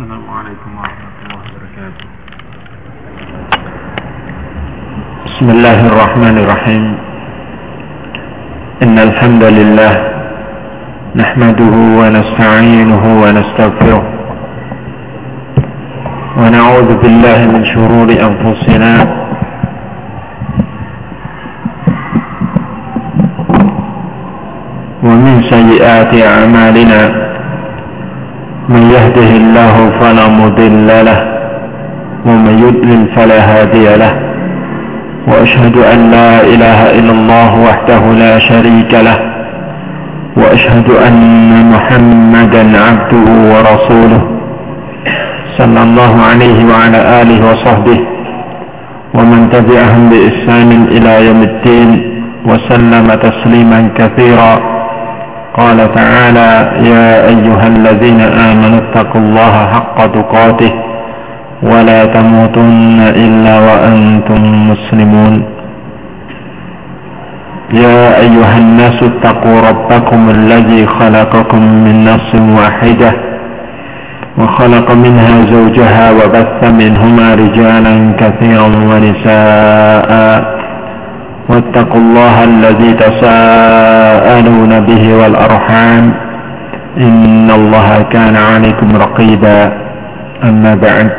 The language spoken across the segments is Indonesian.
Assalamualaikum warahmatullahi wabarakatuh. Bismillahirrahmanirrahim. Innal hamdalillah nahmaduhu wa nasta'inuhu wa nastaghfiruh wa na'udzu billahi min shururi anfusina wa min sayyiati a'malina. من يهده الله فلا مضل له ومن يضلل فلا هادي له وأشهد أن لا إله إلا الله وحده لا شريك له وأشهد أن محمدا عبده ورسوله صلى الله عليه وعلى آله وصحبه ومن تبعهم بإحسان إلى يوم الدين وسلم تسليما كثيرا. قال تعالى يا أيها الذين آمنوا اتقوا الله حق تقاته ولا تموتن إلا وأنتم مسلمون. يا أيها الناس اتقوا ربكم الذي خلقكم من نفس واحدة وخلق منها زوجها وبث منهما رجالا كثيرا ونساء واتقوا الله الذي تساءلون به والأرحام إن الله كان عليكم رقيبا. أما بعد.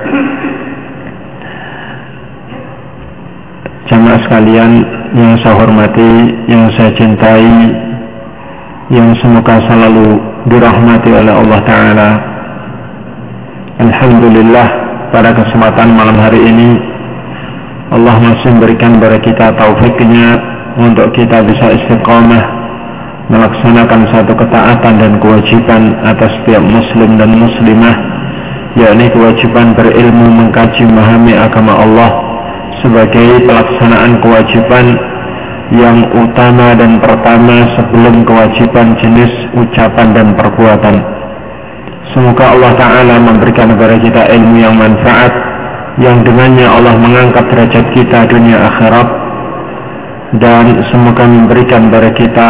Jamaah sekalian yang saya hormati, yang saya cintai, yang semoga selalu dirahmati oleh Allah Ta'ala. Alhamdulillah, pada kesempatan malam hari ini Allah masih memberikan kepada kita taufiknya untuk kita bisa istiqamah melaksanakan satu ketaatan dan kewajiban atas setiap muslim dan muslimah, yakni kewajiban berilmu, mengkaji, memahami agama Allah sebagai pelaksanaan kewajiban yang utama dan pertama sebelum kewajiban jenis ucapan dan perbuatan. Semoga Allah Ta'ala memberikan kepada kita ilmu yang manfaat, yang dengannya Allah mengangkat derajat kita dunia akhirat, dan semoga memberikan kepada kita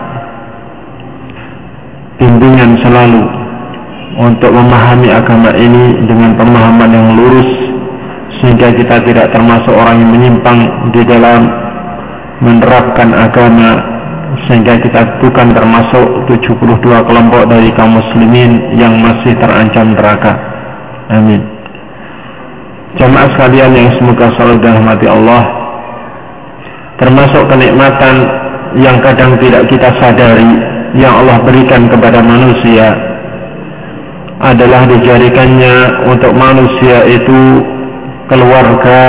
bimbingan selalu untuk memahami agama ini dengan pemahaman yang lurus, sehingga kita tidak termasuk orang yang menyimpang di dalam menerapkan agama, sehingga kita bukan termasuk 72 kelompok dari kaum muslimin yang masih terancam neraka. Amin. Jamaah sekalian yang semoga selalu dirahmati Allah, termasuk kenikmatan yang kadang tidak kita sadari yang Allah berikan kepada manusia adalah dijadikannya untuk manusia itu keluarga,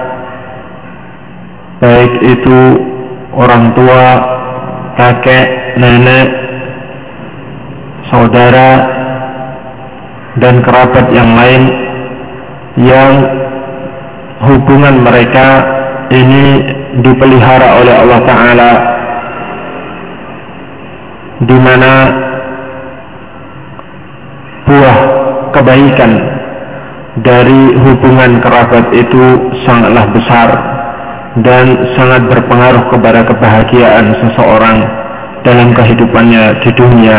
baik itu orang tua, kakek, nenek, saudara, dan kerabat yang lain, yang hubungan mereka ini dipelihara oleh Allah Ta'ala, di mana buah kebaikan dari hubungan kerabat itu sangatlah besar dan sangat berpengaruh kepada kebahagiaan seseorang dalam kehidupannya di dunia.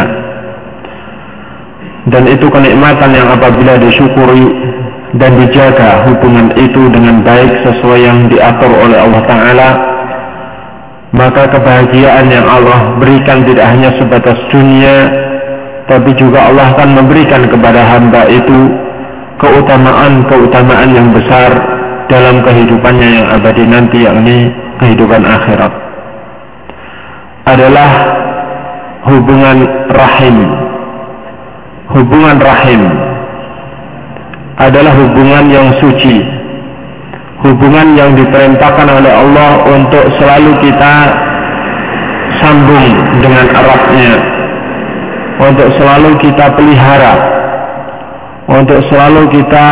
Dan itu kenikmatan yang apabila disyukuri dan dijaga hubungan itu dengan baik sesuai yang diatur oleh Allah Ta'ala, maka kebahagiaan yang Allah berikan tidak hanya sebatas dunia, tapi juga Allah akan memberikan kepada hamba itu keutamaan yang besar dalam kehidupannya yang abadi nanti, yakni kehidupan akhirat. Adalah hubungan rahim. Hubungan rahim adalah hubungan yang suci, hubungan yang diperintahkan oleh Allah untuk selalu kita sambung dengan eratnya, untuk selalu kita pelihara, untuk selalu kita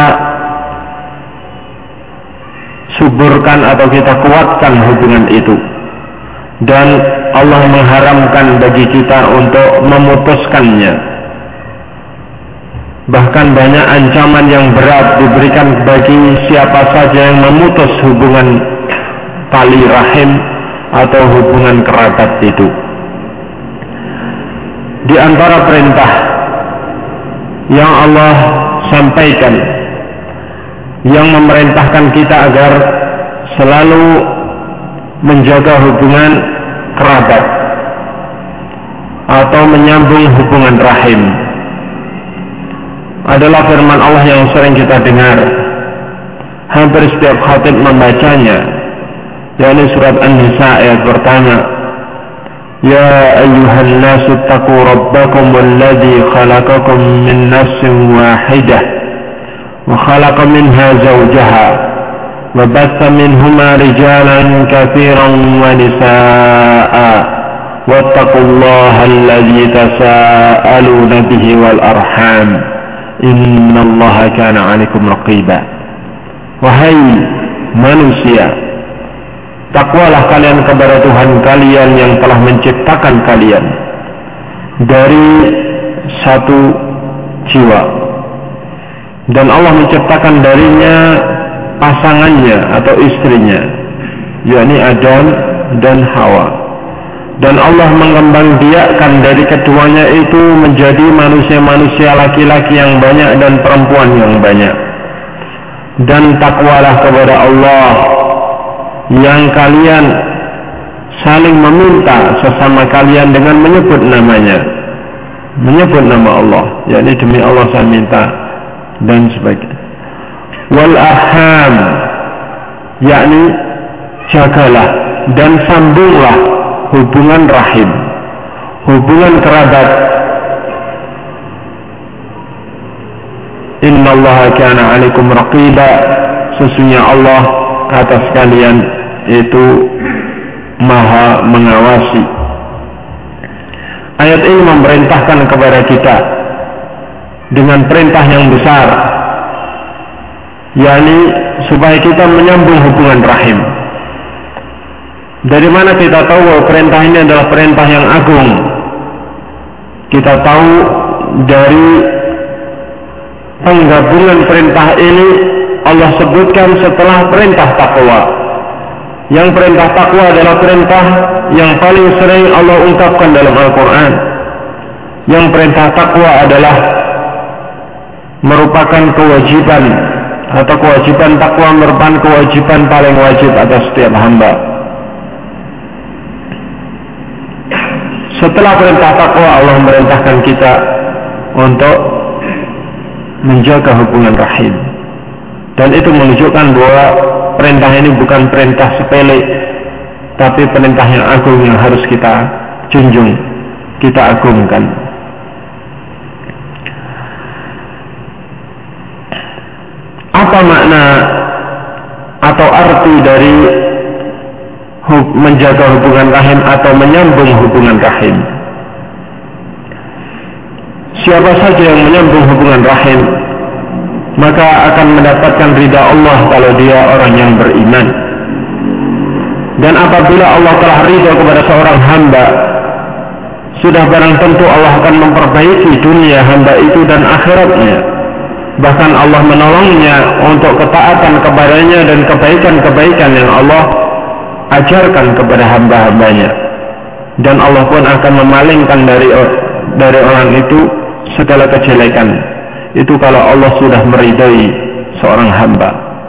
suburkan atau kita kuatkan hubungan itu. Dan Allah mengharamkan bagi kita untuk memutuskannya. Bahkan banyak ancaman yang berat diberikan bagi siapa saja yang memutus hubungan tali rahim atau hubungan kerabat itu. Di antara perintah yang Allah sampaikan, yang memerintahkan kita agar selalu menjaga hubungan kerabat atau menyambung hubungan rahim, adalah firman Allah yang sering kita dengar. Hampir setiap khatib membacanya, yakni surat An-Nisa ayat pertama. Ya ayyuhan nasu taqu rabbakum alladhi khalaqakum min nafsin wahidah wa khalaqa minha zawjaha wa batha minhuma rijalan katsiran wa nisaa'a wattaqullaha alladhi tasaaluna bihi wal arham innallaha kana 'alaikum raqiba. Wahai manusia, takwalah kalian kepada Tuhan kalian yang telah menciptakan kalian dari satu jiwa, dan Allah menciptakan darinya pasangannya atau istrinya, yakni Adam dan Hawa, dan Allah mengembangbiakkan dari keduanya itu menjadi manusia-manusia laki-laki yang banyak dan perempuan yang banyak. Dan takwalah kepada Allah yang kalian saling meminta sesama kalian dengan menyebut namanya, menyebut nama Allah, yakni demi Allah saya minta dan sebagainya. Wal arham, yakni jagalah dan sambunglah hubungan rahim, hubungan kerabat. Innallaha kana 'alaikum raqiba, sesungguhnya Allah atas kalian itu maha mengawasi. Ayat ini memerintahkan kepada kita dengan perintah yang besar, yakni supaya kita menyambung hubungan rahim. Dari mana kita tahu bahwa perintah ini adalah perintah yang agung? Kita tahu dari penggabungan perintah ini Allah sebutkan setelah perintah takwa. Yang perintah takwa adalah perintah yang paling sering Allah ungkapkan dalam Al-Quran. Yang perintah takwa adalah merupakan kewajiban, atau kewajiban takwa merupakan kewajiban paling wajib atas setiap hamba. Setelah perintah takwa, Allah memerintahkan kita untuk menjaga hubungan rahim. Dan itu menunjukkan bahwa perintah ini bukan perintah sepele, tapi perintah yang agung yang harus kita junjung, kita agungkan. Apa makna atau arti dari menjaga hubungan rahim atau menyambung hubungan rahim? Siapa saja yang menyambung hubungan rahim, maka akan mendapatkan ridha Allah kalau dia orang yang beriman. Dan apabila Allah telah ridha kepada seorang hamba, sudah barang tentu Allah akan memperbaiki dunia hamba itu dan akhiratnya. Bahkan Allah menolongnya untuk ketaatan kepadanya dan kebaikan-kebaikan yang Allah ajarkan kepada hamba-hambanya. Dan Allah pun akan memalingkan dari orang itu segala kejelekan itu kalau Allah sudah meridai seorang hamba.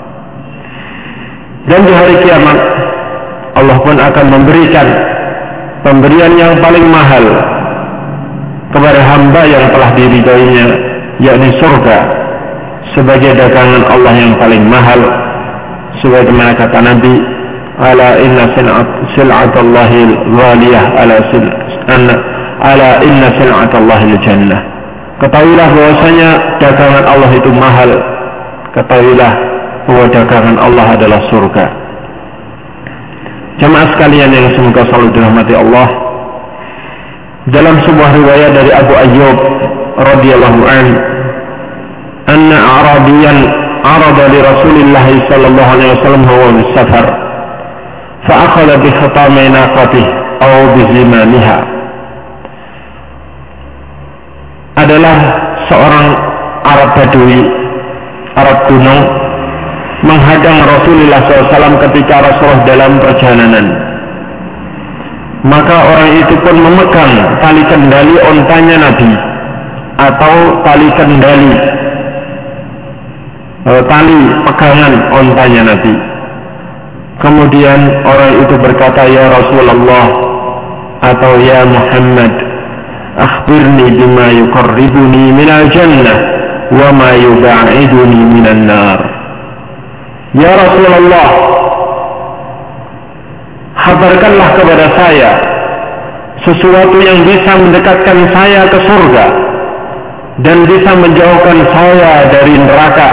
Dan di hari kiamat Allah pun akan memberikan pemberian yang paling mahal kepada hamba yang telah diridainya, yakni surga, sebagai dagangan Allah yang paling mahal. Sebagaimana kata Nabi, ala inna sil'atallahil ghaliyah ala inna sil'atallahil jannah. Ketahuilah bahwasanya dagangan Allah itu mahal. Ketahuilah bahwa dagangan Allah adalah surga. Jemaah sekalian yang semoga selalu dirahmati Allah, dalam sebuah riwayat dari Abu Ayyub radhiyallahu anhu, anna Arabiyan arada li Rasulillah sallallahu alaihi wasallam huwa fi safar fa akhadha bi khatami naqatihi aw bi zimamiha. Adalah seorang Arab Badui, Arab gunung, menghadang Rasulullah SAW ketika Rasulullah dalam perjalanan. Maka orang itu pun memegang tali kendali ontanya Nabi atau tali kendali, tali pegangan ontanya Nabi. Kemudian orang itu berkata, ya Rasulullah atau ya Muhammad, akhbirni bima yuqarribuni minal jannah wa ma yuba'iduni minan nar. Ya Rasulullah, kabarkanlah kepada saya sesuatu yang bisa mendekatkan saya ke surga dan bisa menjauhkan saya dari neraka.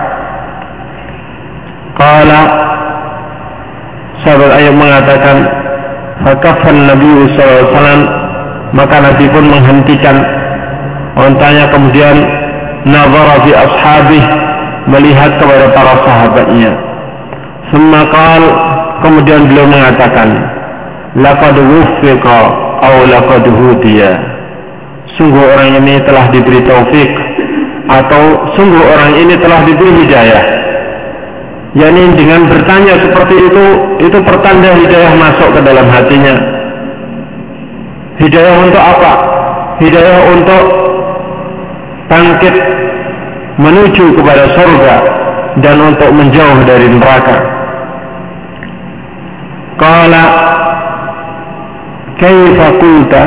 Qala, sahabat Ayyub mengatakan, fakafan Nabi SAW, maka Nabi pun menghentikan ontanya, kemudian nazara fi ashabih, melihat kepada para sahabatnya. Summa qal, kemudian beliau mengatakan, laqad wuffiqa aw laqad hudiya, sungguh orang ini telah diberi taufik atau sungguh orang ini telah diberi hidayah. yakni dengan bertanya seperti itu pertanda hidayah masuk ke dalam hatinya. Hidayah untuk apa? Hidayah untuk bangkit menuju kepada surga dan untuk menjauh dari neraka. Qala kaifa qulta,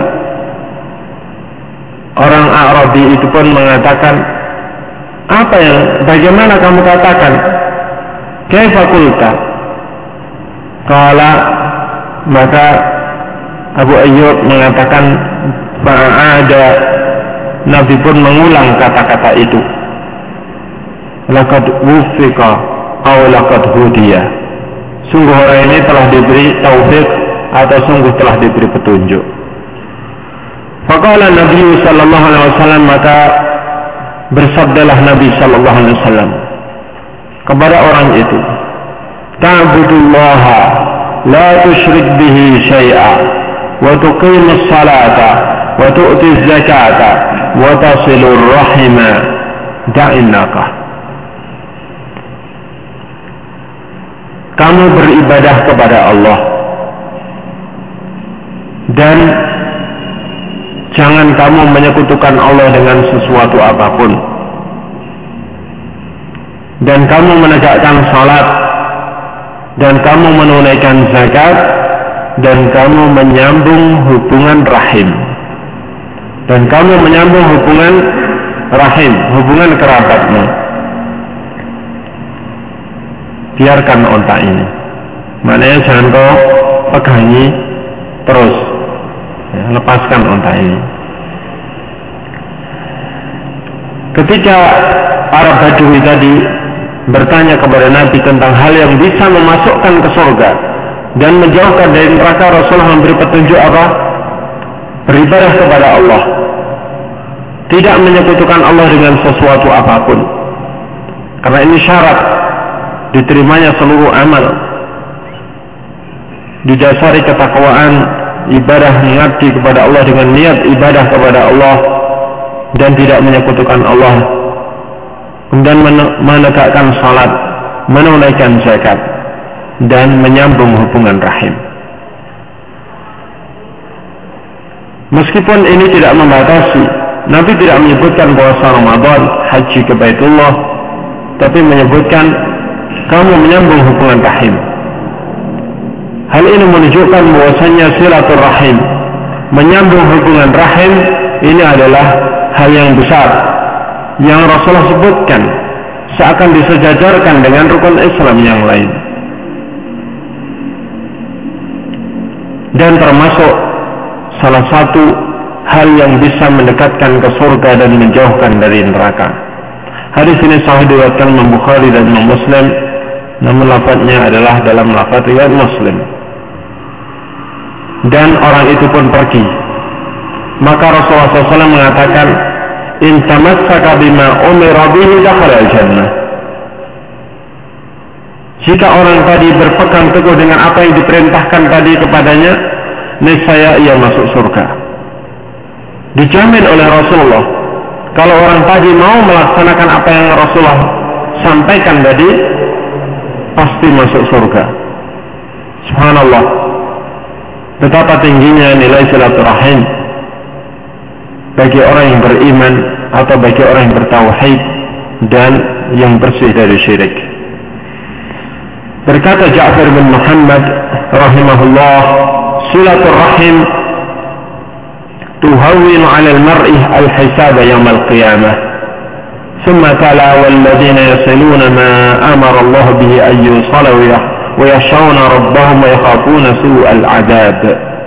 orang Arabi itu pun mengatakan, bagaimana kamu katakan? Kaifa qulta? Qala, maka Abu Ayyub mengatakan, fa'ada, Nabi pun mengulang kata-kata itu. Laqad wuffiqa aw laqad hudiya, sungguh orang ini telah diberi taufik atau sungguh telah diberi petunjuk. Faqala Nabi sallallahu alaihi wasallam, maka bersabdalah Nabi sallallahu alaihi wasallam kepada orang itu, ta'budullaha la tusyrik bihi syai'a wa tuqimus salata wa tu'tiz zakata wa tasilur rahima da'innaka. Kamu beribadah kepada Allah dan jangan kamu menyekutukan Allah dengan sesuatu apapun, dan kamu menegakkan salat, dan kamu menunaikan zakat, dan kamu menyambung hubungan rahim, dan kamu menyambung hubungan rahim, hubungan kerabatmu. Biarkan onta ini, maknanya jangan kau pegangi terus, ya, lepaskan onta ini. Ketika para Badui tadi bertanya kepada Nabi tentang hal yang bisa memasukkan ke surga dan menjauhkan dari neraka, Rasulullah memberi petunjuk apa? Beribadah kepada Allah, tidak menyekutukan Allah dengan sesuatu apapun, karena ini syarat diterimanya seluruh amal, didasari ketakwaan, ibadah mengabdi kepada Allah dengan niat ibadah kepada Allah dan tidak menyekutukan Allah, kemudian menegakkan salat, menunaikan zakat, dan menyambung hubungan rahim. Meskipun ini tidak membatasi, Nabi tidak menyebutkan puasa Ramadan, haji ke Baitullah, tapi menyebutkan kamu menyambung hubungan rahim. Hal ini menunjukkan bahwasanya silaturahim, menyambung hubungan rahim, ini adalah hal yang besar yang Rasulullah sebutkan seakan disejajarkan dengan rukun Islam yang lain, dan termasuk salah satu hal yang bisa mendekatkan ke surga dan menjauhkan dari neraka. Hadis ini sahih diriwayatkan Imam Bukhari dan Imam Muslim, namun lafadznya adalah dalam lafadz riwayat Muslim. Dan orang itu pun pergi. Maka Rasulullah SAW mengatakan, in tamassaka bima umira bihi dakhala al-jannah. Jika orang tadi berpegang teguh dengan apa yang diperintahkan tadi kepadanya, niscaya ia masuk surga. Dijamin oleh Rasulullah. Kalau orang tadi mau melaksanakan apa yang Rasulullah sampaikan tadi, pasti masuk surga. Subhanallah, betapa tingginya nilai silaturahim bagi orang yang beriman atau bagi orang yang bertauhid dan yang bersih dari syirik. Berkata Ja'far bin Muhammad rahimahullah, silaturrahim tuhawwin 'ala al-mar'i al-hisab yawm al-qiyamah. Thumma tala walladhina yasiluna ma amara Allah bihi an yusala wa yakhshawna rabbahum wa yakhafuna su'al 'adab.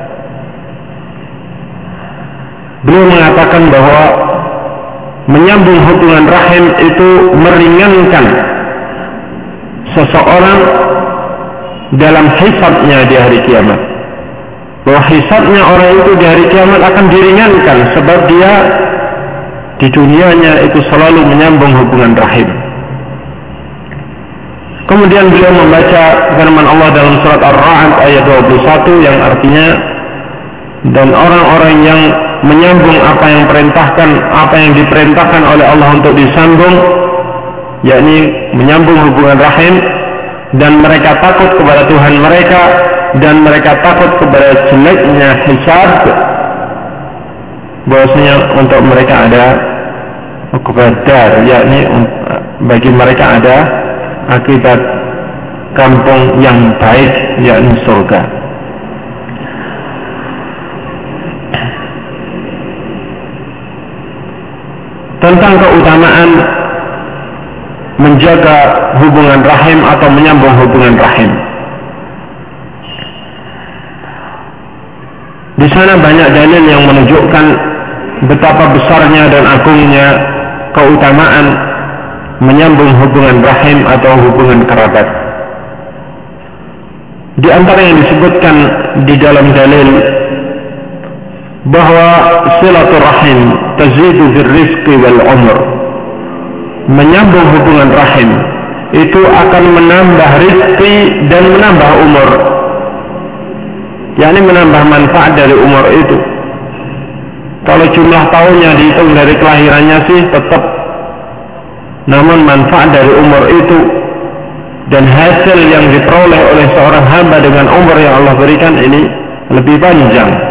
Beliau mengatakan bahwa menyambung hubungan rahim itu meringankan seseorang dalam hisabnya di hari kiamat. Bahwa hisabnya orang itu di hari kiamat akan diringankan sebab dia di dunianya itu selalu menyambung hubungan rahim. Kemudian beliau membaca firman Allah dalam surat Ar-Ra'd ayat 21 yang artinya, dan orang-orang yang menyambung apa yang diperintahkan oleh Allah untuk disambung, yakni menyambung hubungan rahim, dan mereka takut kepada Tuhan mereka, dan mereka takut kepada jeleknya hisab, bahwasanya untuk mereka ada qadar, yakni bagi mereka ada akibat kampung yang baik, yakni surga. Tentang keutamaan menjaga hubungan rahim atau menyambung hubungan rahim. Di sana banyak dalil yang menunjukkan betapa besarnya dan agungnya keutamaan menyambung hubungan rahim atau hubungan kerabat. Di antara yang disebutkan di dalam dalil bahwa silaturahim tazidu fil rizqi wal umr, menyambung hubungan rahim itu akan menambah rizki dan menambah umur, yakni menambah manfaat dari umur itu. Kalau jumlah tahunnya dihitung dari kelahirannya sih tetap, namun manfaat dari umur itu dan hasil yang diperoleh oleh seorang hamba dengan umur yang Allah berikan ini lebih panjang.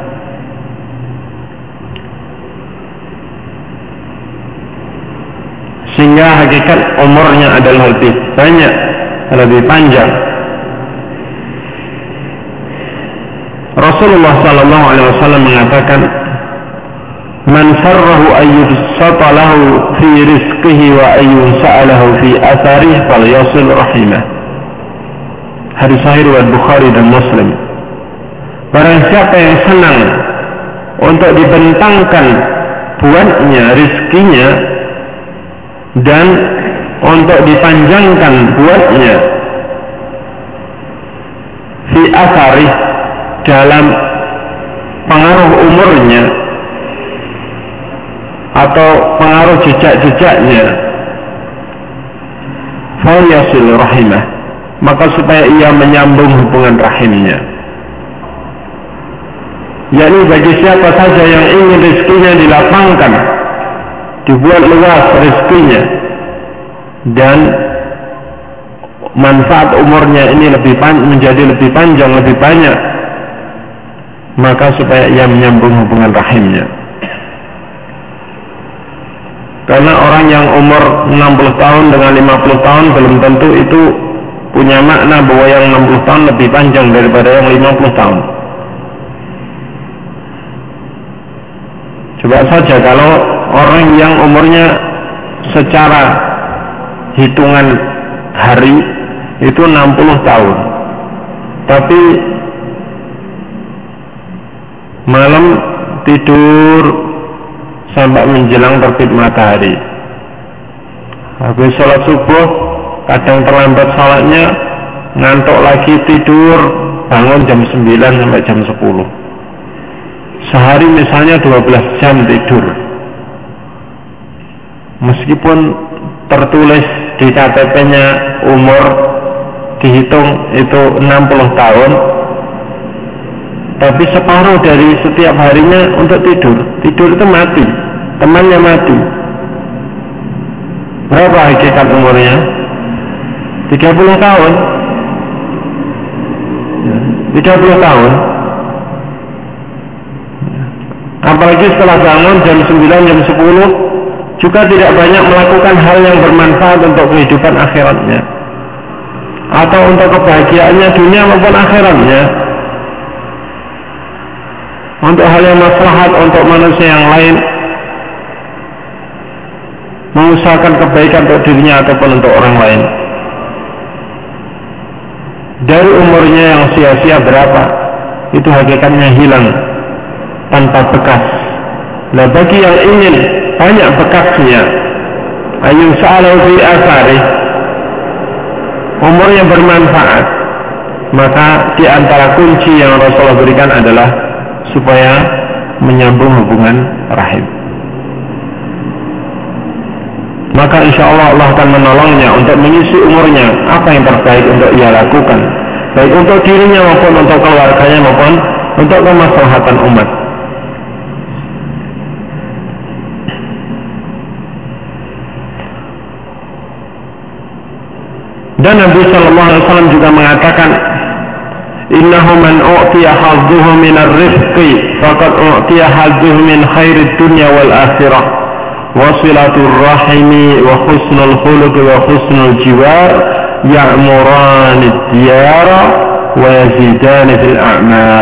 Sehingga hakikat umurnya adalah lebih banyak, lebih panjang. Rasulullah SAW mengatakan, man sarrahu ayyubsata lahu fi rizqihi wa ayyunsa'alahu fi atharihi falyasil rahimah. Hadis sahih riwayat Bukhari dan Muslim. Barang siapa yang senang untuk dibentangkan buatnya rizkinya dan untuk dipanjangkan buatnya fi athari, dalam pengaruh umurnya atau pengaruh jejak-jejaknya, falyasil rahimah, maka supaya ia menyambung hubungan rahimnya. yakni bagi siapa saja yang ingin rezekinya dilapangkan, dibuat luas rezekinya, dan manfaat umurnya ini menjadi lebih panjang, lebih banyak, maka supaya ia menyambung hubungan rahimnya. Karena orang yang umur 60 tahun dengan 50 tahun belum tentu itu punya makna bahwa yang 60 tahun lebih panjang daripada yang 50 tahun. Coba saja kalau orang yang umurnya secara hitungan hari itu 60 tahun, tapi malam tidur sampai menjelang terbit matahari. Habis sholat subuh kadang terlambat sholatnya, ngantuk lagi tidur, bangun jam 9 sampai jam 10. Sehari misalnya 12 jam tidur. Meskipun tertulis di KTP-nya umur dihitung itu 60 tahun, tapi separuh dari setiap harinya untuk tidur. Tidur itu mati, temannya mati. Berapa hakikat umurnya? 30 tahun. 30 tahun. Apa apalagi setelah bangun jam 9, jam 10 juga tidak banyak melakukan hal yang bermanfaat untuk kehidupan akhiratnya atau untuk kebahagiaannya dunia maupun akhiratnya, untuk hal yang maslahat untuk manusia yang lain, mengusahakan kebaikan untuk dirinya ataupun untuk orang lain. Dari umurnya yang sia-sia berapa, itu hakikatnya hilang tanpa bekas. Nah, bagi yang ingin banyak bekasnya, ayun sa'alau fi asari, umur yang bermanfaat, maka di antara kunci yang Rasulullah berikan adalah supaya menyambung hubungan rahim. Maka insya Allah Allah akan menolongnya untuk mengisi umurnya apa yang terbaik untuk ia lakukan, baik untuk dirinya maupun untuk keluarganya maupun untuk kemaslahatan umat. Dan Nabi sallallahu alaihi wasallam juga mengatakan, innahu man u'tiya hadzuhu min ar-rizqi faqad u'tiya hadzuhu min khairid dunya wal akhirah wa silatur rahimi wa husnul khuluq wa husnul jiwar ya'muranid diyara wa yazidani fil a'mar.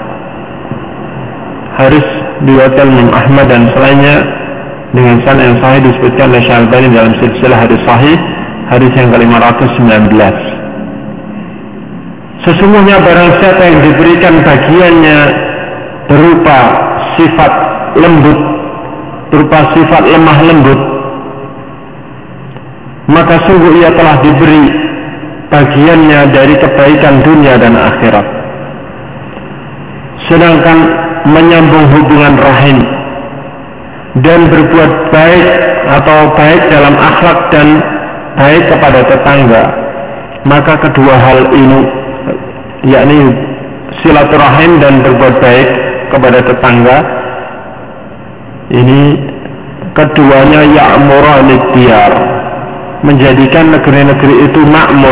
Hadis diriwayatkan Imam Ahmad dan selainnya dengan sanad yang sahih, disebutkan oleh Syalbani dalam silsilah hadis sahih, hadis yang ke-519. Sesungguhnya barang siapa yang diberikan bagiannya berupa sifat lembut, berupa sifat lemah lembut, maka sungguh ia telah diberi bagiannya dari kebaikan dunia dan akhirat. Sedangkan menyambung hubungan rahim dan berbuat baik atau baik dalam akhlak dan baik kepada tetangga, maka kedua hal ini, yakni silaturahim dan berbuat baik kepada tetangga, ini keduanya ya'muranid diyar, menjadikan negeri-negeri itu makmur,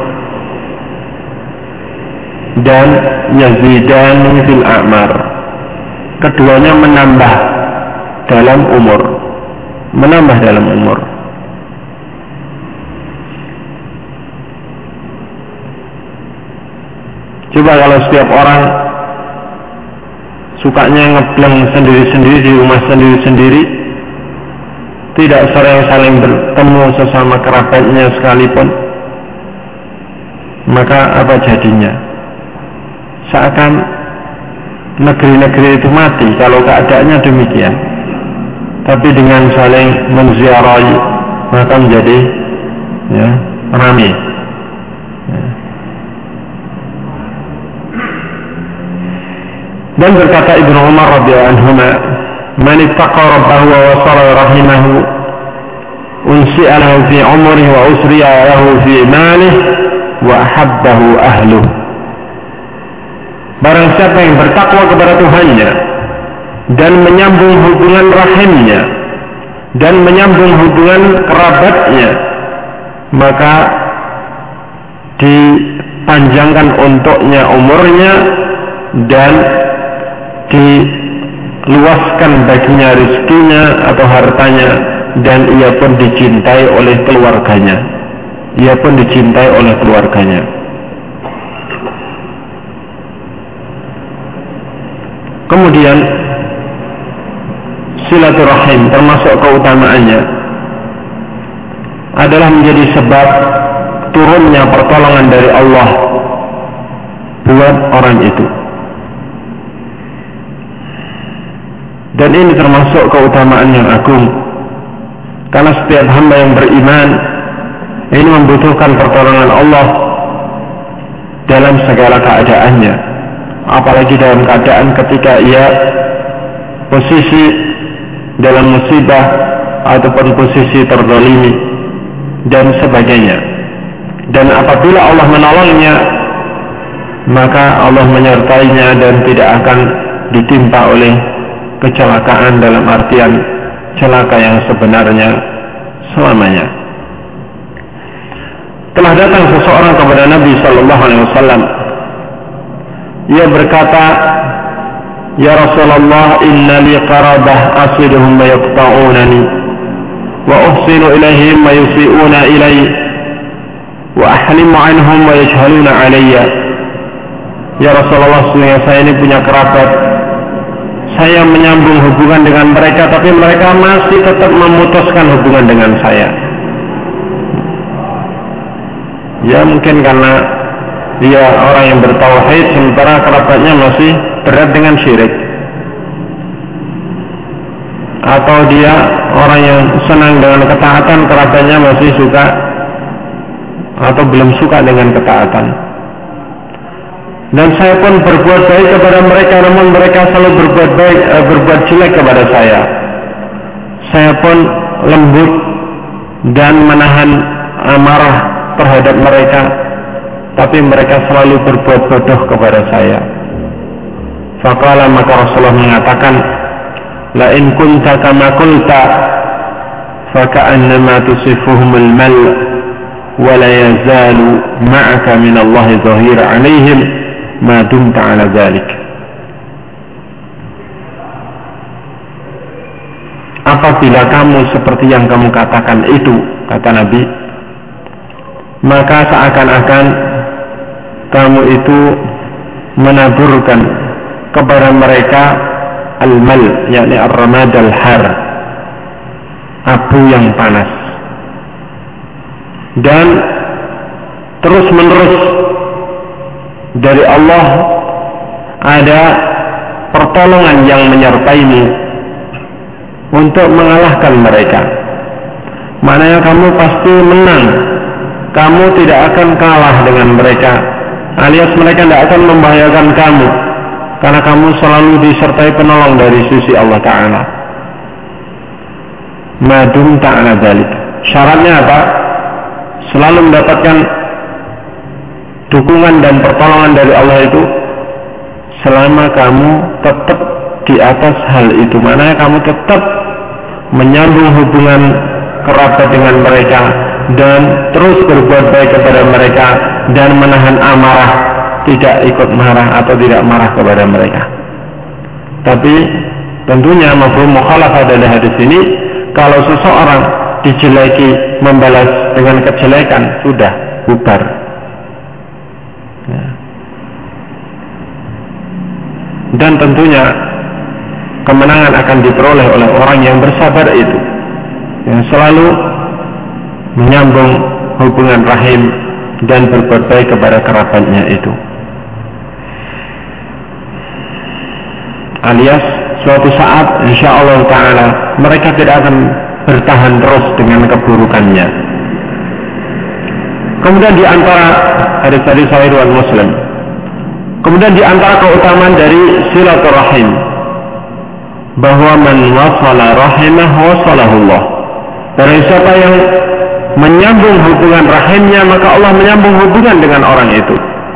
dan yazidani fil a'mar, keduanya menambah dalam umur, menambah dalam umur. Coba kalau setiap orang sukanya ngebleng sendiri-sendiri di rumah sendiri-sendiri, tidak sering saling bertemu sesama kerabatnya sekalipun, maka apa jadinya? Seakan negeri-negeri itu mati kalau keadaannya demikian. Tapi dengan saling menziarahi, maka menjadi ramai. Dan berkata Ibnu Umar radhiyallahu anhu, "Man ittaqa rabbahu wa wasala rahimahu, unsi'a lahu fi umrihi wa usriya lahu fi malihi wa ahabbahu ahluhu." Barang siapa yang bertakwa kepada Tuhannya dan menyambung hubungan rahimnya dan menyambung hubungan kerabatnya, maka dipanjangkan untuknya umurnya dan diluaskan baginya rezekinya atau hartanya, dan ia pun dicintai oleh keluarganya. Ia pun dicintai oleh keluarganya. Kemudian silaturahim termasuk keutamaannya adalah menjadi sebab turunnya pertolongan dari Allah buat orang itu. Dan ini termasuk keutamaan yang agung, karena setiap hamba yang beriman ini membutuhkan pertolongan Allah dalam segala keadaannya, apalagi dalam keadaan ketika ia posisi dalam musibah ataupun posisi terzalimi dan sebagainya. Dan apabila Allah menolongnya, maka Allah menyertainya dan tidak akan ditimpa oleh kecelakaan dalam artian celaka yang sebenarnya selamanya. Telah datang seseorang kepada Nabi sallallahu alaihi wasallam. Ia berkata, ya Rasulullah, inna li qarabah asiluhum wa yaqta'unani wa uhsinu ilaihim wa yusi'una ilai wa ahlimu anhum wa yajhaluna alayya. Ya Rasulullah, sesungguhnya saya ini punya kerabat, saya menyambung hubungan dengan mereka, tapi mereka masih tetap memutuskan hubungan dengan saya. Ya mungkin karena dia orang yang bertauhid, sementara kerabatnya masih berat dengan syirik, atau dia orang yang senang dengan ketaatan, kerabatnya masih suka atau belum suka dengan ketaatan. Dan saya pun berbuat baik kepada mereka, namun mereka selalu berbuat jelek kepada saya. Saya pun lembut dan menahan amarah terhadap mereka, tapi mereka selalu berbuat bodoh kepada saya. Faqala, maka Rasulullah mengatakan, la in kunta kama qulta faka'annama tusifuhumul mal wa la yazalu ma'aka min Allah zahira 'alaihim ma dumta 'ala dzalik. Apabila kamu seperti yang kamu katakan itu, kata Nabi, maka seakan-akan kamu itu menaburkan kepada mereka al-mal, yakni ar-ramad al-har, abu yang panas, dan terus menerus dari Allah ada pertolongan yang menyertaimu untuk mengalahkan mereka. Maknanya kamu pasti menang, kamu tidak akan kalah dengan mereka, alias mereka tidak akan membahayakan kamu, karena kamu selalu disertai penolong dari sisi Allah Ta'ala. Madum ta'ala dzalik. Syaratnya apa? Selalu mendapatkan dukungan dan pertolongan dari Allah itu selama kamu tetap di atas hal itu. Maknanya kamu tetap menyambung hubungan kerabat dengan mereka dan terus berbuat baik kepada mereka dan menahan amarah, tidak ikut marah atau tidak marah kepada mereka. Tapi tentunya mafhum mukhalafah dari hadis ini, kalau seseorang dijeleki membalas dengan kejelekan, sudah bubar. Ya. Dan tentunya kemenangan akan diperoleh oleh orang yang bersabar itu, yang selalu menyambung hubungan rahim dan berbuat baik kepada kerabatnya itu. Alias suatu saat insyaallah ta'ala mereka tidak akan bertahan terus dengan keburukannya. Kemudian di antara hadis-hadis sahih riwayat Muslim, kemudian di antara keutamaan dari silaturahim, bahwa man wasala rahimah wasalahullah. Barang siapa yang menyambung hubungan rahimnya, maka Allah menyambung hubungan dengan orang itu.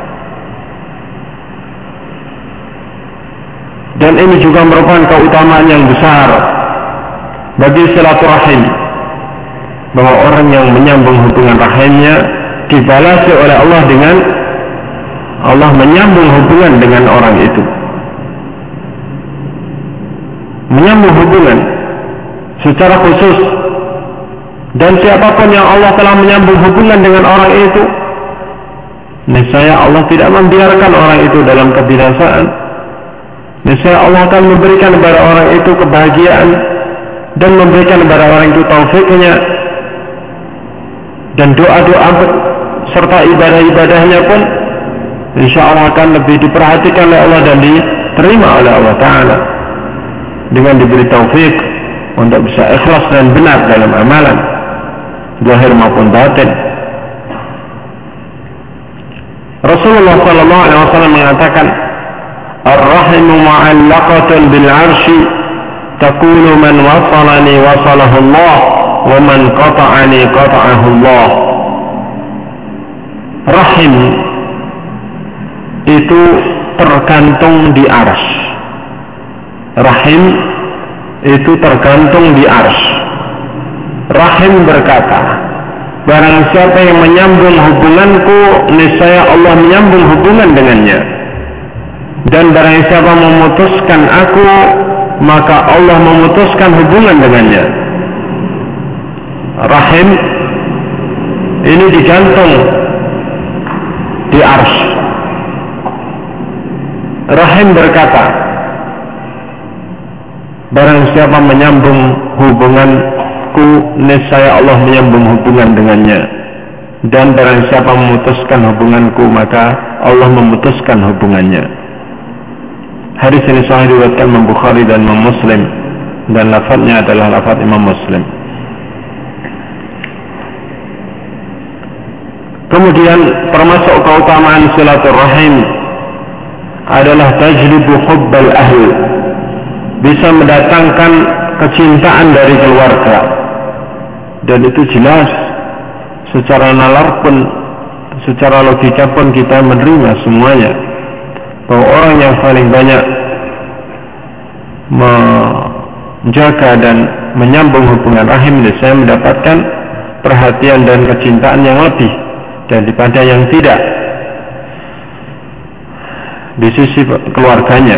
Dan ini juga merupakan keutamaan yang besar bagi silaturahim, bahwa orang yang menyambung hubungan rahimnya dibalasi oleh Allah dengan Allah menyambung hubungan dengan orang itu. Menyambung hubungan secara khusus, dan siapapun yang Allah telah menyambung hubungan dengan orang itu, niscaya Allah tidak membiarkan orang itu dalam kebinasaan. Niscaya Allah akan memberikan kepada orang itu kebahagiaan dan memberikan kepada orang itu taufiknya, dan doa-doa serta ibadah-ibadahnya pun insya Allah akan lebih diperhatikan oleh Allah dan diterima oleh Allah Ta'ala, dengan diberi taufik untuk bisa ikhlas dan benar dalam amalan zahir maupun batin. Rasulullah SAW mengatakan, ar-rahimu mu'allaqatun bil 'arsy taqulu man wasalani wasalahu Allah wa man qata'ani qata'ahu Allah. Rahim itu tergantung di arsy. Rahim itu tergantung di arsy. Rahim berkata, barang siapa yang menyambung hubunganku, niscaya Allah menyambung hubungan dengannya. Dan barang siapa memutuskan aku, maka Allah memutuskan hubungan dengannya. Rahim ini digantung di arsy. Rahim berkata, barang siapa menyambung hubunganku, niscaya Allah menyambung hubungan dengannya. Dan barang siapa memutuskan hubunganku, maka Allah memutuskan hubungannya. Hadis ini sahih diriwayatkan Imam Bukhari dan Imam Muslim, dan lafadznya adalah lafadz Imam Muslim. Kemudian termasuk keutamaan silaturahim adalah tajlibu hubbal ahl, bisa mendatangkan kecintaan dari keluarga. Dan itu jelas secara nalar pun, secara logika pun kita menerima semuanya, bahwa orang yang paling banyak menjaga dan menyambung hubungan rahim bisa mendapatkan perhatian dan kecintaan yang lebih daripada yang tidak di sisi keluarganya.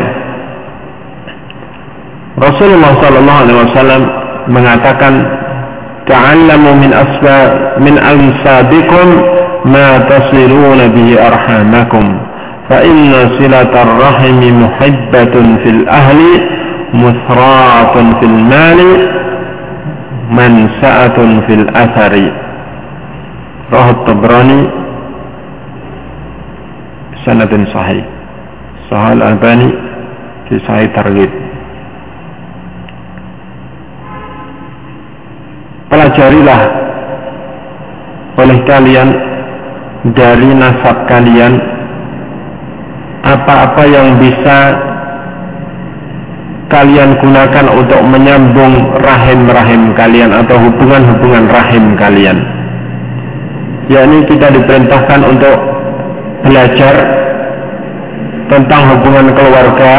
Rasulullah SAW mengatakan, ta'allamu min ansabikum ma tasiluna bihi arhamakum, fa inna silatar rahimi muhibbatun fil ahli muthratun fil mali mansa'atun fil athari. Rawahu Tabrani sanadun sahih. Sahih Al-Albani fi Sahih Targhib. Pelajarilah oleh kalian dari nasab kalian apa-apa yang bisa kalian gunakan untuk menyambung rahim-rahim kalian atau hubungan-hubungan rahim kalian. Yakni kita diperintahkan untuk belajar tentang hubungan keluarga,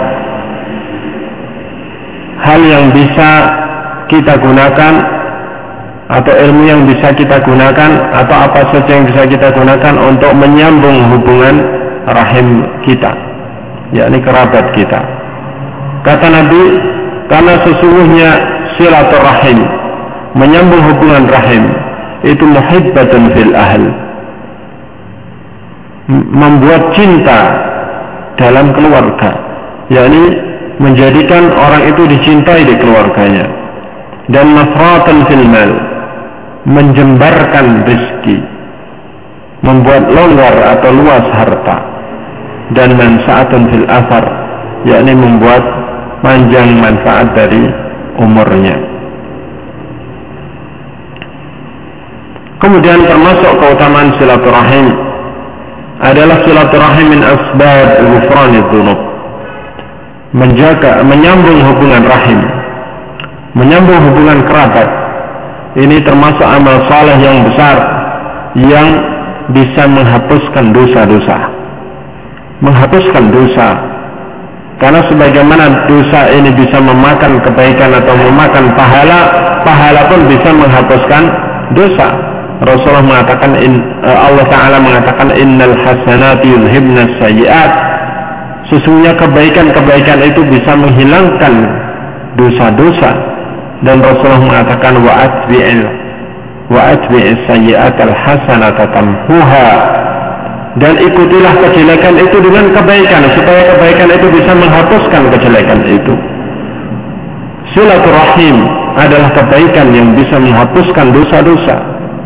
hal yang bisa kita gunakan atau ilmu yang bisa kita gunakan atau apa saja yang bisa kita gunakan untuk menyambung hubungan rahim kita, yakni kerabat kita. Kata Nabi, karena sesungguhnya silaturahim, menyambung hubungan rahim, itu muhibbatun fil ahl, membuat cinta dalam keluarga, yakni menjadikan orang itu dicintai di keluarganya. Dan mafratan fil mal, menjembarkan rezeki, membuat longgar atau luas harta. Dan manfaatun fil athar, yakni membuat panjang manfaat dari umurnya. Kemudian termasuk keutamaan silaturahim adalah silaturahim min asbab ghufranidz dzunub, menyambung hubungan rahim, menyambung hubungan kerabat. Ini termasuk amal saleh yang besar yang bisa menghapuskan dosa-dosa. Menghapuskan dosa. Karena sebagaimana dosa ini bisa memakan kebaikan atau memakan pahala, pahala pun bisa menghapuskan dosa. Rasulullah mengatakan, Allah Ta'ala mengatakan, innal hasanati yudhibnas sayyi'at. Sesungguhnya kebaikan-kebaikan itu bisa menghilangkan dosa-dosa. Dan Rasulullah mengatakan, wa atbi'is sayyi'at al-hasanata tamhuha. Dan ikutilah kejelekan itu dengan kebaikan, supaya kebaikan itu bisa menghapuskan kejelekan itu. Silaturahim adalah kebaikan yang bisa menghapuskan dosa-dosa,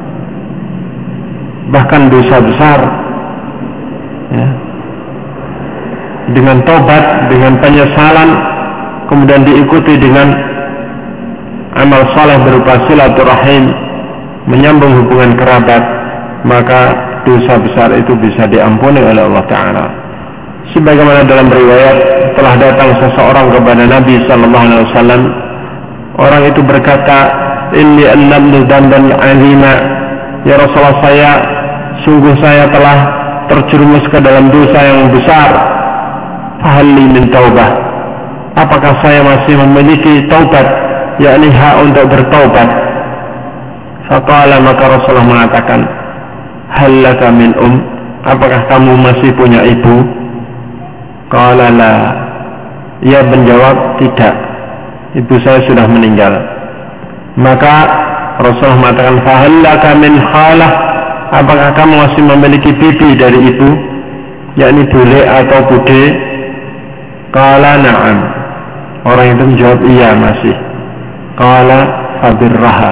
bahkan dosa besar, ya. Dengan tobat, dengan penyesalan, kemudian diikuti dengan amal saleh berupa silaturahim, menyambung hubungan kerabat, maka dosa besar itu bisa diampuni oleh Allah Ta'ala. Sebagaimana dalam riwayat telah datang seseorang kepada Nabi SAW. Orang itu berkata, inni annabnu damban azima, ya Rasulullah, sungguh saya telah terjerumus ke dalam dosa yang besar. Fahalli min taubah, apakah saya masih memiliki taubat, yakni hak untuk bertaubat? Faqala, maka Rasulullah mengatakan, hal laka min apakah kamu masih punya ibu? Qala la. Ia menjawab, tidak, ibu saya sudah meninggal. Maka Rasulullah mengatakan, fahallaka min khalah, apakah kamu masih memiliki bibi dari ibu, yakni bule atau bude? Qala na'am. Orang itu menjawab, iya masih. Qala fabirraha.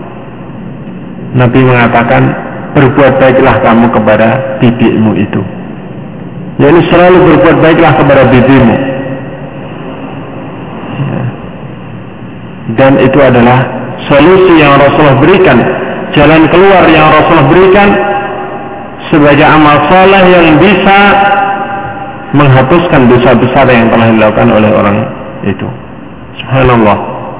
Nabi mengatakan, berbuat baiklah kamu kepada bibimu itu, yakni selalu berbuat baiklah kepada bibimu. Dan itu adalah solusi yang Rasulullah berikan, jalan keluar yang Rasulullah berikan sebagai amal saleh yang bisa menghapuskan dosa besar yang telah dilakukan oleh orang itu. Subhanallah.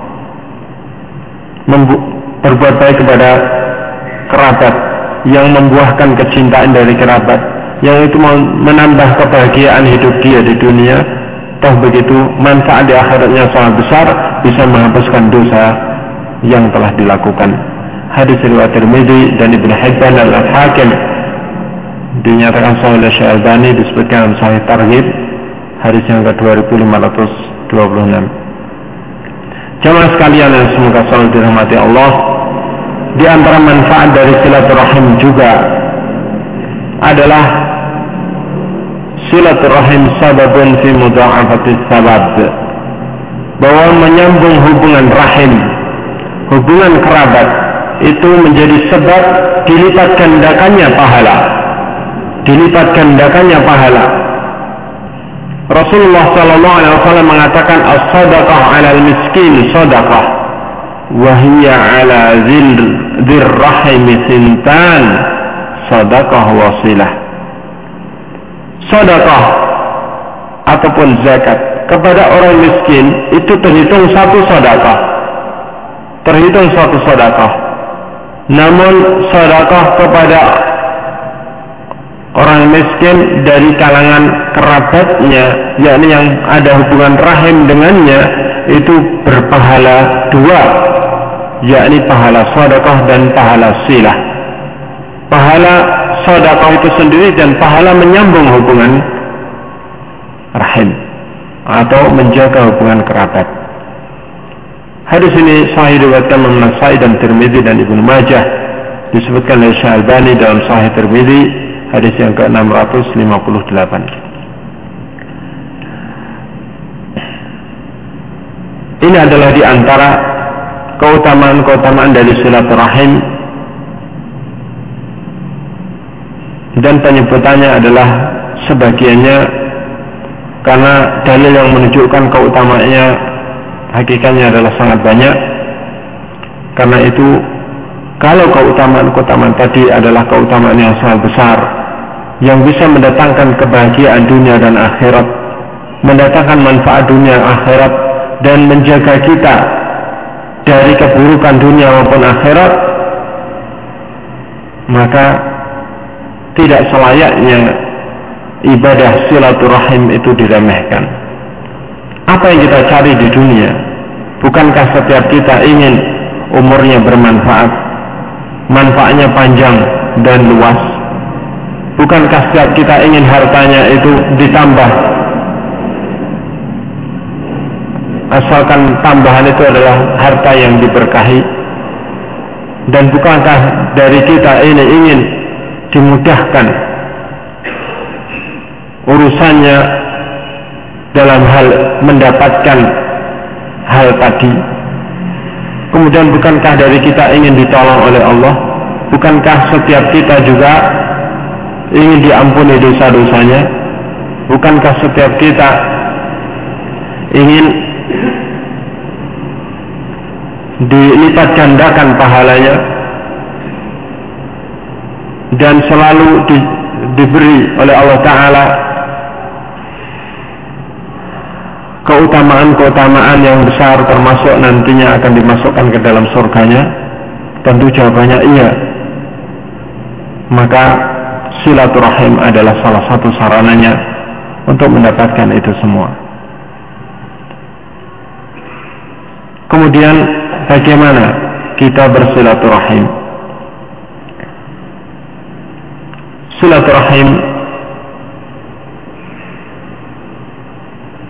Berbuat baik kepada kerabat yang membuahkan kecintaan dari kerabat, yang itu menambah kebahagiaan hidup dia di dunia, toh begitu manfaat di akhiratnya sangat besar, bisa menghapuskan dosa yang telah dilakukan. Hadis riwayat Tirmidzi dan Ibnu Hibban dan Al-Hakim, dinyatakan sahih oleh Syekh Albani, disebutkan dalam Sahih Targhib, hadis yang ke-2526. Jamaah sekalian yang semoga selalu dirahmati Allah, di antara manfaat dari silaturahim juga adalah silaturahim sababun fi mudha'afatis sabab, bahwa menyambung hubungan rahim, hubungan kerabat, itu menjadi sebab dilipat gandakannya pahala, dilipat gandakannya pahala. Rasulullah SAW mengatakan, as-sadaqah 'alal miskin sadaqah wa hiya 'ala dzir rahim sintan sadaqah wasilah. Sedekah ataupun zakat kepada orang miskin itu terhitung satu sedekah, terhitung satu sedekah. Namun sedekah kepada orang miskin dari kalangan kerabatnya, yakni yang ada hubungan rahim dengannya, itu berpahala dua, yakni pahala sedekah dan pahala silah. Pahala sedekah itu sendiri dan pahala menyambung hubungan rahim atau menjaga hubungan kerabat. Hadis ini sahih diriwayatkan Imam Nasai dan Tirmidzi dan Ibnu Majah, disebutkan oleh Syekh Albani dalam Sahih Tirmidzi, hadis yang ke-658. Ini adalah di antara keutamaan-keutamaan dari silaturahim, dan penyebutannya adalah sebagiannya karena dalil yang menunjukkan keutamaannya hakikatnya adalah sangat banyak. Karena itu, kalau keutamaan-keutamaan tadi adalah keutamaan yang sangat besar, yang bisa mendatangkan kebahagiaan dunia dan akhirat, mendatangkan manfaat dunia dan akhirat, dan menjaga kita dari keburukan dunia maupun akhirat, maka tidak selayaknya ibadah silaturahim itu diremehkan. Apa yang kita cari di dunia? Bukankah setiap kita ingin umurnya bermanfaat, manfaatnya panjang dan luas? Bukankah setiap kita ingin hartanya itu ditambah, asalkan tambahan itu adalah harta yang diberkahi? Dan bukankah dari kita ini ingin dimudahkan urusannya dalam hal mendapatkan hal tadi? Kemudian bukankah dari kita ingin ditolong oleh Allah? Bukankah setiap kita juga ingin diampuni dosa-dosanya? Bukankah setiap kita ingin dilipat gandakan pahalanya dan selalu diberi oleh Allah Ta'ala keutamaan-keutamaan yang besar, termasuk nantinya akan dimasukkan ke dalam surganya? Tentu jawabannya iya. Maka silaturahim adalah salah satu sarananya untuk mendapatkan itu semua. Kemudian bagaimana kita bersilaturahim? Silaturahim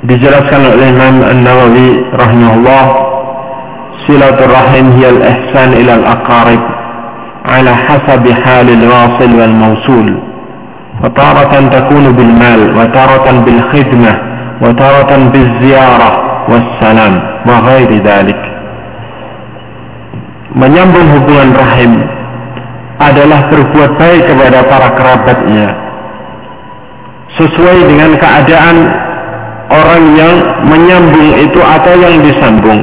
dijelaskan oleh Imam An-Nawawi rahimahullah, silaturahim hiya al-ihsan ila al-aqarib ala hasabi halil wasil wal mawsul, wa taratan takunu bil mal, wa taratan bil khidmah, wa taratan bil ziyarah was salam wa ghairi dhalik. Menyambung hubungan rahim adalah berbuat baik kepada para kerabatnya sesuai dengan keadaan orang yang menyambung itu atau yang disambung.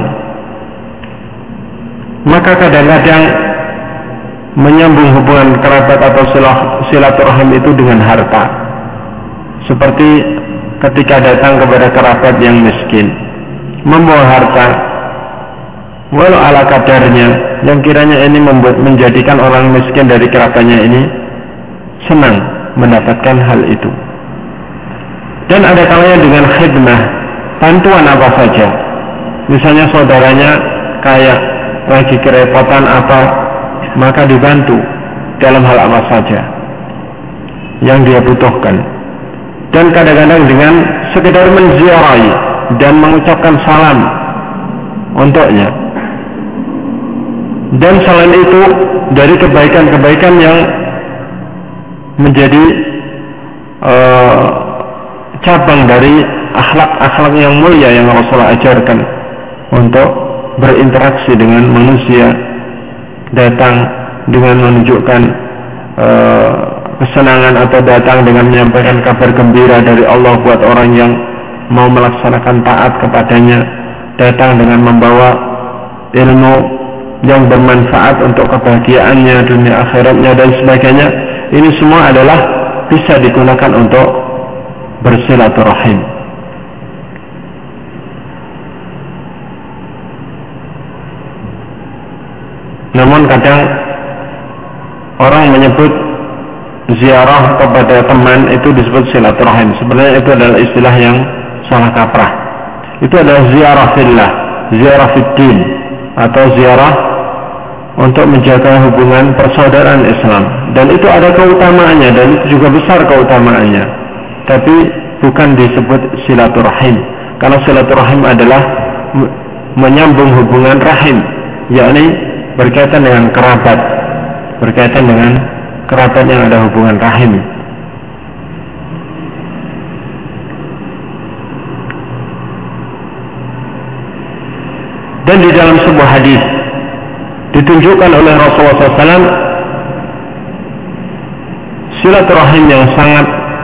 Maka kadang-kadang menyambung hubungan kerabat atau silaturahim itu dengan harta, seperti ketika datang kepada kerabat yang miskin, membawa harta walau ala kadarnya, yang kiranya ini menjadikan orang miskin dari kerabatnya ini senang mendapatkan hal itu. Dan ada kalanya dengan khidmah, bantuan apa saja. Misalnya saudaranya kayak lagi kerepotan apa, maka dibantu dalam hal apa saja yang dia butuhkan. Dan kadang-kadang dengan sekedar menziarahi dan mengucapkan salam untuknya. Dan selain itu dari kebaikan-kebaikan yang menjadi cabang dari akhlak-akhlak yang mulia yang Rasulullah ajarkan untuk berinteraksi dengan manusia, datang dengan menunjukkan kesenangan atau datang dengan menyampaikan kabar gembira dari Allah buat orang yang mau melaksanakan taat kepadanya, datang dengan membawa ilmu yang bermanfaat untuk kebahagiaannya dunia akhiratnya dan sebagainya. Ini semua adalah bisa digunakan untuk bersilaturahim. Namun kadang orang menyebut ziarah kepada teman itu disebut silaturahim. Sebenarnya itu adalah istilah yang salah kaprah. Itu adalah ziarah fillah, ziarah fiddin, atau ziarah untuk menjaga hubungan persaudaraan Islam. Dan itu ada keutamaannya, dan itu juga besar keutamaannya. Tapi bukan disebut silaturahim, karena silaturahim adalah menyambung hubungan rahim, yakni berkaitan dengan kerabat, berkaitan dengan kerabat yang ada hubungan rahim. Dan di dalam sebuah hadis ditunjukkan oleh Rasulullah SAW silaturahim yang sangat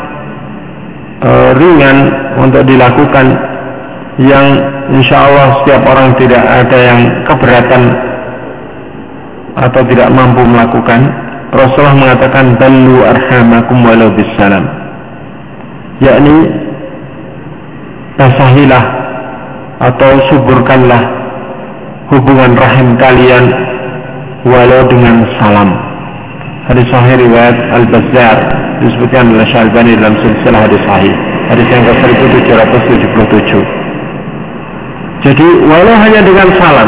ringan untuk dilakukan, yang insya Allah setiap orang tidak ada yang keberatan atau tidak mampu melakukan. Rasulullah mengatakan ballu arhamakum walau bisalam, yakni basahilah atau suburkanlah hubungan rahim kalian walau dengan salam. Hadis sahih riwayat Al-Bazzar, disebutkan oleh Syalbani dalam silsilah hadis sahih, hadis yang ke-1777. Jadi walau hanya dengan salam,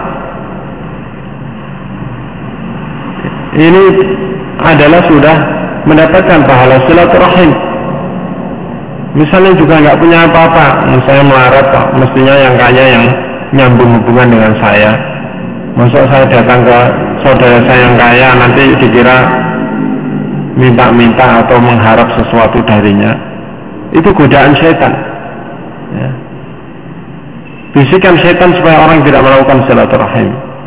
ini adalah sudah mendapatkan pahala silaturahim. Misalnya juga nggak punya apa-apa, misalnya melarat, mestinya yang kaya yang nyambung hubungan dengan saya. Maksud saya datang ke saudara saya yang kaya, nanti dikira minta-minta atau mengharap sesuatu darinya. Itu godaan setan, ya. Bisikan setan supaya orang tidak melakukan silaturahim.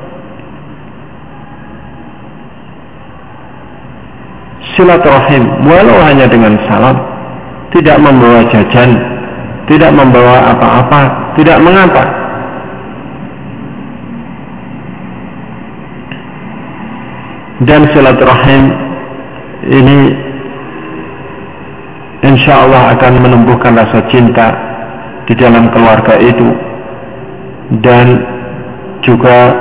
Silaturahim walau hanya dengan salam, tidak membawa jajan, tidak membawa apa-apa, tidak mengapa. Dan silaturahim ini insya Allah akan menumbuhkan rasa cinta di dalam keluarga itu, dan juga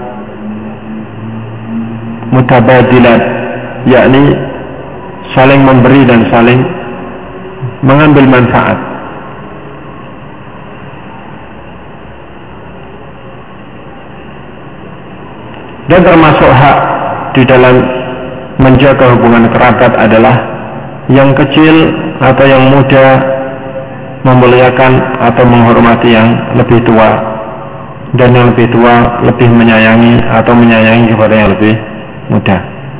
mutabadilat, yakni saling memberi dan saling mengambil manfaat. Dan termasuk hak di dalam menjaga hubungan kerabat adalah yang kecil atau yang muda memuliakan atau menghormati yang lebih tua, dan yang lebih tua lebih menyayangi atau menyayangi kepada yang lebih muda.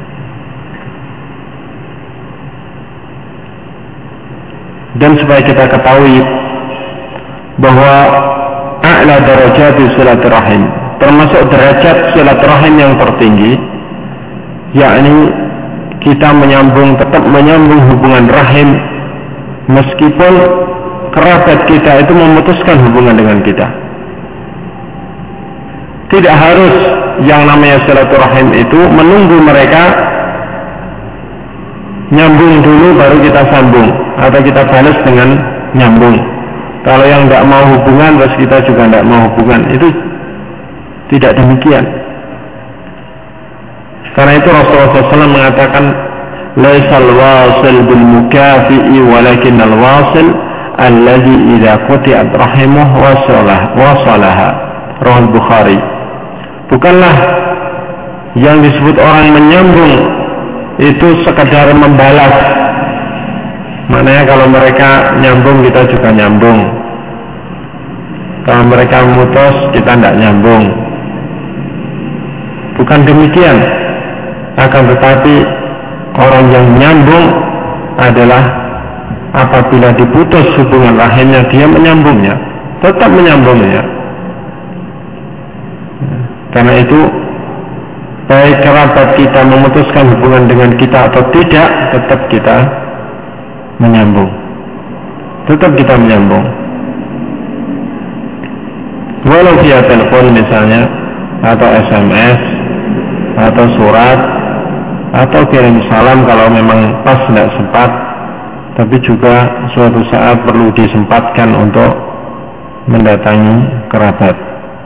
Dan supaya kita ketahui bahwa a'la darajati silaturahim, termasuk derajat silaturahim yang tertinggi, yakni kita tetap menyambung hubungan rahim meskipun kerabat kita itu memutuskan hubungan dengan kita. Tidak harus yang namanya silaturahim itu menunggu mereka nyambung dulu baru kita sambung, atau kita balas dengan nyambung. Kalau yang tidak mau hubungan terus kita juga tidak mau hubungan, itu tidak demikian. Karena itu Rasulullah SAW mengatakan, laisal wasil bil mukafi'i walakin al wasil alladhi idza quti'at rahimuh wasalaha. Rawal Bukhari. Bukanlah yang disebut orang menyambung itu sekadar membalas. Maknanya kalau mereka nyambung kita juga nyambung, kalau mereka memutus kita tidak nyambung. Bukan demikian. Akan tetapi orang yang nyambung adalah apabila diputus hubungan rahimnya, dia menyambungnya, tetap menyambungnya. Karena itu baik kerabat kita memutuskan hubungan dengan kita atau tidak, tetap kita menyambung. Tetap kita menyambung. Walau via telepon misalnya, atau SMS, atau surat, atau kirim salam kalau memang pas tidak sempat, tapi juga suatu saat perlu disempatkan untuk mendatangi kerabat.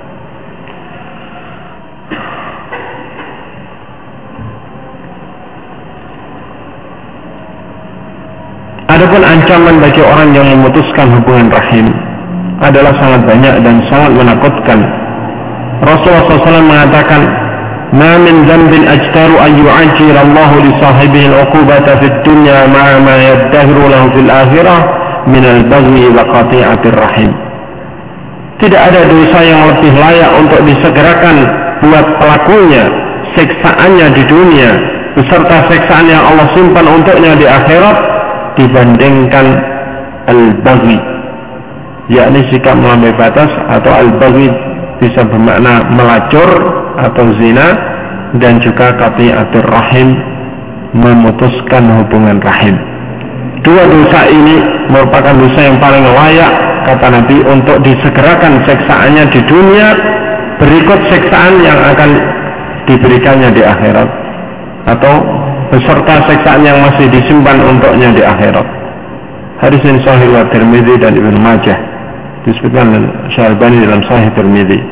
Adapun ancaman bagi orang yang memutuskan hubungan rahim adalah sangat banyak dan sangat menakutkan. Rasulullah SAW mengatakan, "Ma min dhanbin ajtaru an yu'ajjil Allah li sahibihi al-'uqubata fid dunya ma'a ma yaddahiru lahu fil akhirah min al-baghyi wa qati'atir rahim." Tidak ada dosa yang lebih layak untuk disegerakan buat pelakunya siksaannya di dunia beserta siksaan yang Allah simpan untuknya di akhirat dibandingkan al-baghi, yakni sikap melampaui batas, atau al-baghi bisa bermakna melacur atau zina, dan juga qati'atur rahim, memutuskan hubungan rahim. Dua dosa ini merupakan dosa yang paling layak, kata Nabi, untuk disegerakan siksaannya di dunia berikut siksaan yang akan diberikannya di akhirat, atau beserta siksaan yang masih disimpan untuknya di akhirat. Hadis ini sahih riwayat Tirmidzi dan Ibnu Majah, disebutkan Syalbani dalam Sahih Tirmidzi.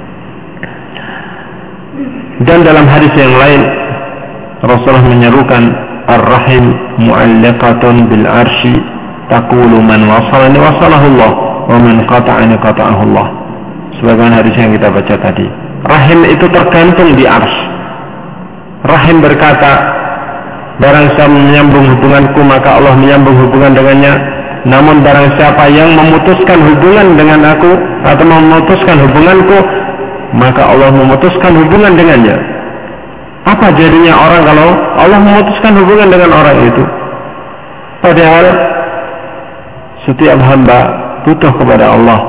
Dan dalam hadis yang lain Rasulullah menyerukan, ar-rahim mu'allaqatun bil arsy taqulu man wasalani wasalahullah wa man qata'ani qata'ahullah. Sebagaimana hadis yang kita baca tadi, rahim itu tergantung di arsy. Rahim berkata, barang siapa menyambung hubunganku maka Allah menyambung hubungan dengannya. Namun barang siapa yang memutuskan hubungan dengan aku atau memutuskan hubunganku, maka Allah memutuskan hubungan dengannya. Apa jadinya orang kalau Allah memutuskan hubungan dengan orang itu? Padahal setiap hamba butuh kepada Allah,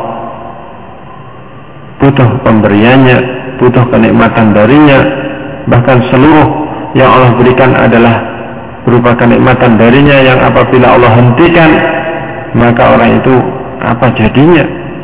butuh pemberiannya, butuh kenikmatan darinya. Bahkan seluruh yang Allah berikan adalah berupa kenikmatan darinya, yang apabila Allah hentikan, maka orang itu apa jadinya?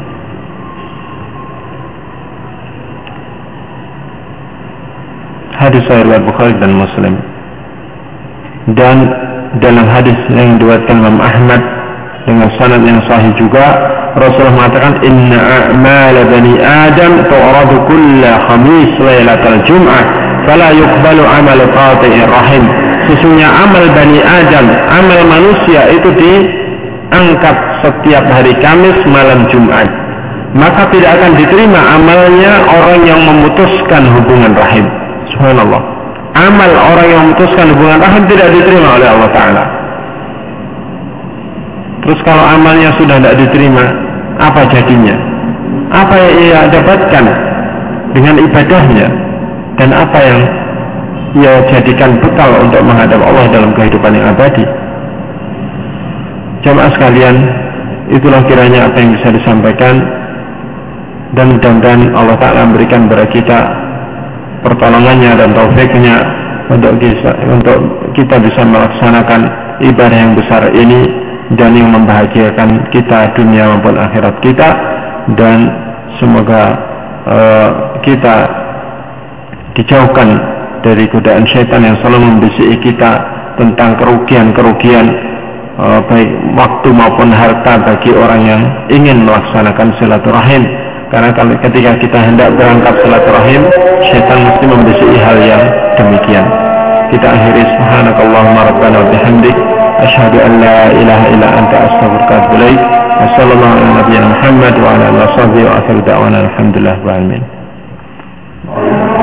Hadis sahih riwayat Bukhari dan Muslim. Dan dalam hadis yang diriwayatkan Imam Ahmad dengan sanad yang sahih juga, Rasulullah mengatakan, inna a'mal bani Adam tu'radu kulla khamis lailatal jum'ah fala yuqbalu amal qati'ir rahim. Sesungguhnya amal Bani Adam, amal manusia itu diangkat setiap hari Kamis malam Jumat, maka tidak akan diterima amalnya orang yang memutuskan hubungan rahim. Subhanallah, amal orang yang memutuskan hubungan rahim tidak diterima oleh Allah Ta'ala. Terus kalau amalnya sudah tidak diterima, apa jadinya? Apa yang ia dapatkan dengan ibadahnya, dan apa yang ia jadikan bekal untuk menghadap Allah dalam kehidupan yang abadi? Jamaah sekalian, itulah kiranya apa yang bisa disampaikan, dan mudah-mudahan Allah Ta'ala memberikan kepada kita pertolongannya dan taufiknya untuk kita bisa melaksanakan ibadah yang besar ini dan yang membahagiakan kita dunia maupun akhirat kita. Dan semoga kita dijauhkan dari godaan syaitan yang selalu membisiki kita tentang kerugian-kerugian baik waktu maupun harta bagi orang yang ingin melaksanakan silaturahim. Karena ketika kita hendak berangkat silaturahim, syaitan mesti membisiki hal yang demikian. Kita akhiri subhanakallahumma rabbana wa bihamdik asyhadu an la ilaha illa anta astaghfiruka wa atubu ilaik. Wassallallahu ala nabiyyina Muhammad wa ala alihi wa sahbihi wa akhiru da'wana alhamdulillah wa alamin.